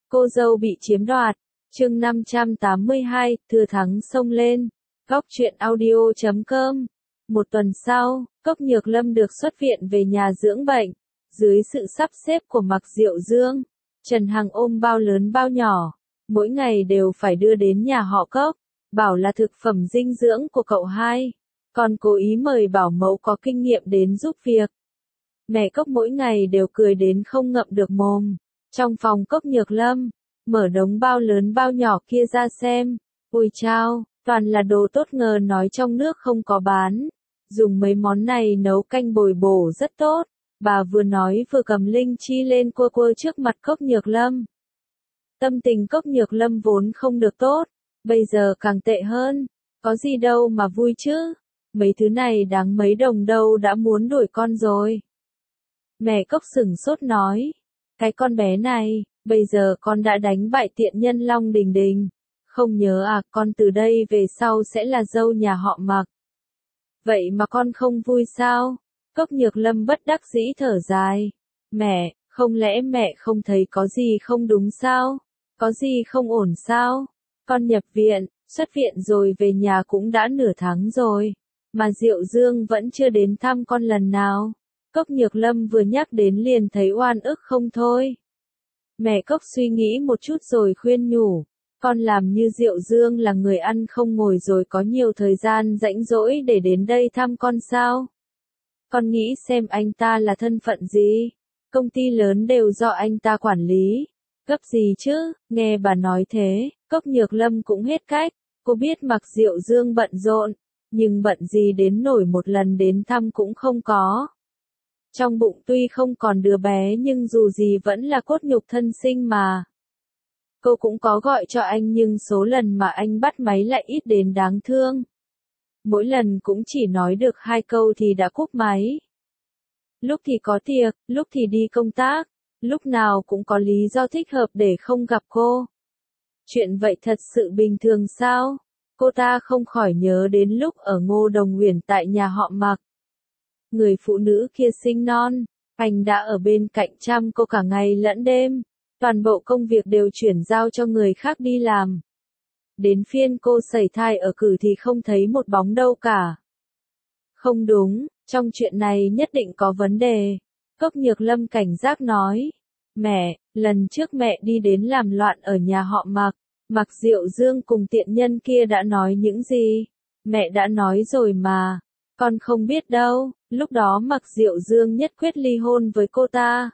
Cô dâu bị chiếm đoạt. Chương 582, thừa thắng xông lên. Góc truyện audio.com. Một tuần sau, Cốc Nhược Lâm được xuất viện về nhà dưỡng bệnh. Dưới sự sắp xếp của Mạc Diệu Dương, Trần Hằng ôm bao lớn bao nhỏ, mỗi ngày đều phải đưa đến nhà họ Cốc, bảo là thực phẩm dinh dưỡng của cậu hai. Còn cố ý mời bảo mẫu có kinh nghiệm đến giúp việc. Mẹ Cốc mỗi ngày đều cười đến không ngậm được mồm. Trong phòng Cốc Nhược Lâm, mở đống bao lớn bao nhỏ kia ra xem. Ôi chao, toàn là đồ tốt ngờ nói trong nước không có bán. Dùng mấy món này nấu canh bồi bổ rất tốt. Bà vừa nói vừa cầm linh chi lên cua cua trước mặt Cốc Nhược Lâm. Tâm tình Cốc Nhược Lâm vốn không được tốt, bây giờ càng tệ hơn. Có gì đâu mà vui chứ. Mấy thứ này đáng mấy đồng đâu đã muốn đuổi con rồi. Mẹ Cốc sửng sốt nói. Cái con bé này, bây giờ con đã đánh bại tiện nhân Long Đình Đình. Không nhớ à, con từ đây về sau sẽ là dâu nhà họ Mạc. Vậy mà con không vui sao? Cốc Nhược Lâm bất đắc dĩ thở dài. Mẹ, không lẽ mẹ không thấy có gì không đúng sao? Có gì không ổn sao? Con nhập viện, xuất viện rồi về nhà cũng đã nửa tháng rồi. Mà Diệu Dương vẫn chưa đến thăm con lần nào. Cốc Nhược Lâm vừa nhắc đến liền thấy oan ức không thôi. Mẹ Cốc suy nghĩ một chút rồi khuyên nhủ. Con làm như Diệu Dương là người ăn không ngồi rồi có nhiều thời gian rãnh rỗi để đến đây thăm con sao? Con nghĩ xem anh ta là thân phận gì? Công ty lớn đều do anh ta quản lý. Gấp gì chứ? Nghe bà nói thế, Cốc Nhược Lâm cũng hết cách. Cô biết Mạc Diệu Dương bận rộn, nhưng bận gì đến nổi một lần đến thăm cũng không có. Trong bụng tuy không còn đứa bé nhưng dù gì vẫn là cốt nhục thân sinh mà. Cô cũng có gọi cho anh nhưng số lần mà anh bắt máy lại ít đến đáng thương. Mỗi lần cũng chỉ nói được 2 câu thì đã cúp máy. Lúc thì có tiệc, lúc thì đi công tác, lúc nào cũng có lý do thích hợp để không gặp cô. Chuyện vậy thật sự bình thường sao? Cô ta không khỏi nhớ đến lúc ở Ngô Đồng Uyển tại nhà họ Mạc. Người phụ nữ kia sinh non, anh đã ở bên cạnh chăm cô cả ngày lẫn đêm. Toàn bộ công việc đều chuyển giao cho người khác đi làm. Đến phiên cô sẩy thai ở cử thì không thấy một bóng đâu cả. Không đúng, trong chuyện này nhất định có vấn đề. Cốc Nhược Lâm cảnh giác nói. Mẹ, lần trước mẹ đi đến làm loạn ở nhà họ Mạc, Mạc Diệu Dương cùng tiện nhân kia đã nói những gì? Mẹ đã nói rồi mà. Con không biết đâu, lúc đó Mạc Diệu Dương nhất quyết ly hôn với cô ta.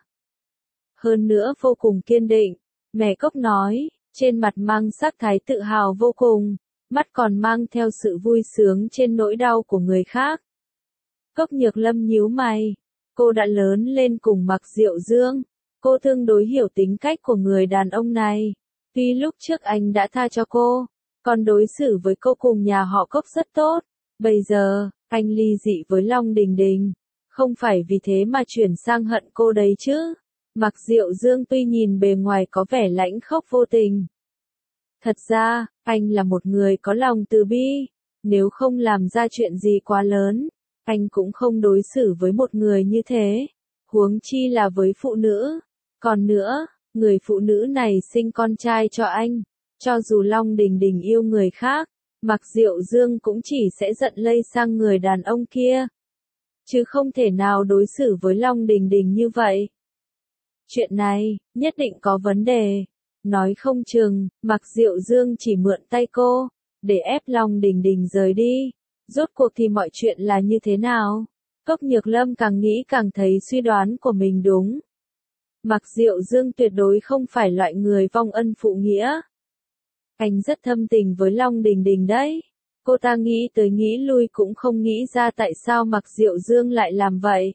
Hơn nữa vô cùng kiên định, mẹ Cốc nói, trên mặt mang sắc thái tự hào vô cùng, mắt còn mang theo sự vui sướng trên nỗi đau của người khác. Cốc Nhược Lâm nhíu mày, cô đã lớn lên cùng Mạc Diệu Dương, cô tương đối hiểu tính cách của người đàn ông này. Tuy lúc trước anh đã tha cho cô, còn đối xử với cô cùng nhà họ Cốc rất tốt, bây giờ, anh ly dị với Long Đình Đình, không phải vì thế mà chuyển sang hận cô đấy chứ. Mạc Diệu Dương tuy nhìn bề ngoài có vẻ lãnh khốc vô tình. Thật ra, anh là một người có lòng từ bi. Nếu không làm ra chuyện gì quá lớn, anh cũng không đối xử với một người như thế. Huống chi là với phụ nữ. Còn nữa, người phụ nữ này sinh con trai cho anh. Cho dù Long Đình Đình yêu người khác, Mạc Diệu Dương cũng chỉ sẽ giận lây sang người đàn ông kia. Chứ không thể nào đối xử với Long Đình Đình như vậy. Chuyện này, nhất định có vấn đề. Nói không chừng, Mạc Diệu Dương chỉ mượn tay cô, để ép Long Đình Đình rời đi. Rốt cuộc thì mọi chuyện là như thế nào? Cốc Nhược Lâm càng nghĩ càng thấy suy đoán của mình đúng. Mạc Diệu Dương tuyệt đối không phải loại người vong ân phụ nghĩa. Anh rất thâm tình với Long Đình Đình đấy. Cô ta nghĩ tới nghĩ lui cũng không nghĩ ra tại sao Mạc Diệu Dương lại làm vậy.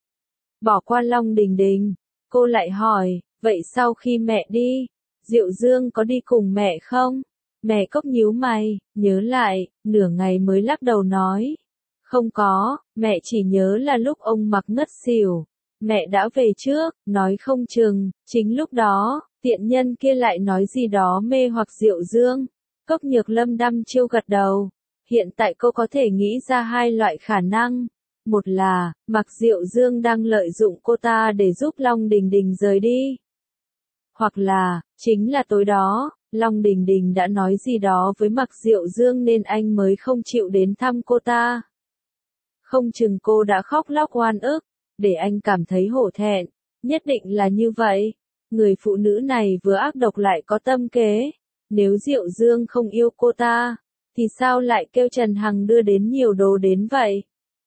Bỏ qua Long Đình Đình. Cô lại hỏi, vậy sau khi mẹ đi, Diệu Dương có đi cùng mẹ không? Mẹ Cốc nhíu mày, nhớ lại, nửa ngày mới lắc đầu nói. Không có, mẹ chỉ nhớ là lúc ông Mạc ngất xỉu. Mẹ đã về trước, nói không chừng, chính lúc đó, tiện nhân kia lại nói gì đó mê hoặc Diệu Dương. Cốc Nhược Lâm đăm chiêu gật đầu. Hiện tại cô có thể nghĩ ra 2 loại khả năng. Một là, Mạc Diệu Dương đang lợi dụng cô ta để giúp Long Đình Đình rời đi. Hoặc là, chính là tối đó, Long Đình Đình đã nói gì đó với Mạc Diệu Dương nên anh mới không chịu đến thăm cô ta. Không chừng cô đã khóc lóc oan ức, để anh cảm thấy hổ thẹn, nhất định là như vậy. Người phụ nữ này vừa ác độc lại có tâm kế. Nếu Diệu Dương không yêu cô ta, thì sao lại kêu Trần Hằng đưa đến nhiều đồ đến vậy?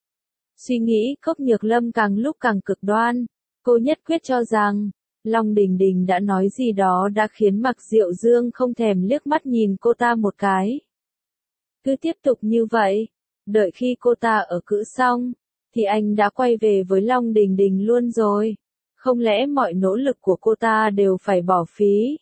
Suy nghĩ Cốc Nhược Lâm càng lúc càng cực đoan. Cô nhất quyết cho rằng, Long Đình Đình đã nói gì đó đã khiến Mạc Diệu Dương không thèm liếc mắt nhìn cô ta một cái. Cứ tiếp tục như vậy, đợi khi cô ta ở cữ xong, thì anh đã quay về với Long Đình Đình luôn rồi. Không lẽ mọi nỗ lực của cô ta đều phải bỏ phí?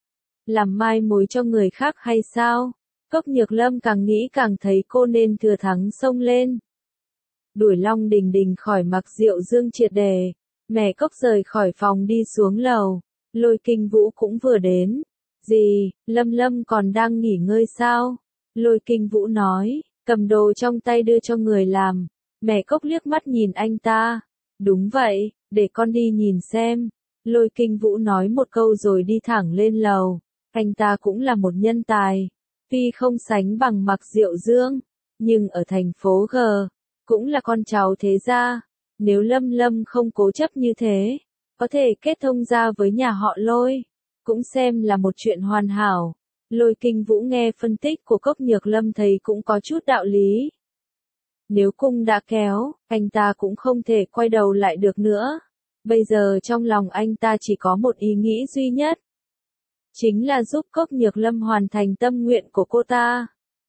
Làm mai mối cho người khác hay sao? Cốc Nhược Lâm càng nghĩ càng thấy cô nên thừa thắng xông lên. Đuổi Long Đình Đình khỏi Mạc Diệu Dương triệt để. Mẹ Cốc rời khỏi phòng đi xuống lầu. Lôi Kinh Vũ cũng vừa đến. Gì, Lâm Lâm còn đang nghỉ ngơi sao? Lôi Kinh Vũ nói, cầm đồ trong tay đưa cho người làm. Mẹ Cốc liếc mắt nhìn anh ta. Đúng vậy, để con đi nhìn xem. Lôi Kinh Vũ nói một câu rồi đi thẳng lên lầu. Anh ta cũng là một nhân tài. Tuy không sánh bằng Mạc Diệu Dương, nhưng ở thành phố G, cũng là con cháu thế gia. Nếu Lâm Lâm không cố chấp như thế, có thể kết thông gia với nhà họ Lôi, cũng xem là một chuyện hoàn hảo. Lôi Kinh Vũ nghe phân tích của Cốc Nhược Lâm thấy cũng có chút đạo lý. Nếu cung đã kéo, anh ta cũng không thể quay đầu lại được nữa. Bây giờ trong lòng anh ta chỉ có một ý nghĩ duy nhất. Chính là giúp Cốc Nhược Lâm hoàn thành tâm nguyện của cô ta.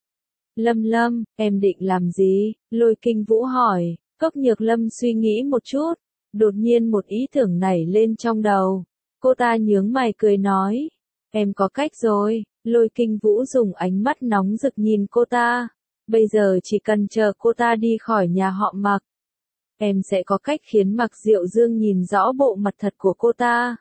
Lâm Lâm, em định làm gì? Lôi Kinh Vũ hỏi. Cốc Nhược Lâm suy nghĩ một chút. Đột nhiên một ý tưởng nảy lên trong đầu. Cô ta nhướng mày cười nói. Em có cách rồi. Lôi Kinh Vũ dùng ánh mắt nóng rực nhìn cô ta. Bây giờ chỉ cần chờ cô ta đi khỏi nhà họ Mạc. Em sẽ có cách khiến Mạc Diệu Dương nhìn rõ bộ mặt thật của cô ta.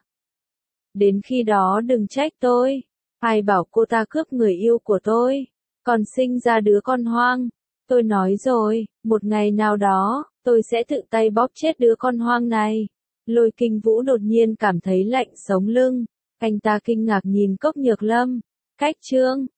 Đến khi đó đừng trách tôi. Ai bảo cô ta cướp người yêu của tôi, còn sinh ra đứa con hoang. Tôi nói rồi, một ngày nào đó, tôi sẽ tự tay bóp chết đứa con hoang này. Lôi Kinh Vũ đột nhiên cảm thấy lạnh sống lưng. Anh ta kinh ngạc nhìn Cốc Nhược Lâm. Cách chương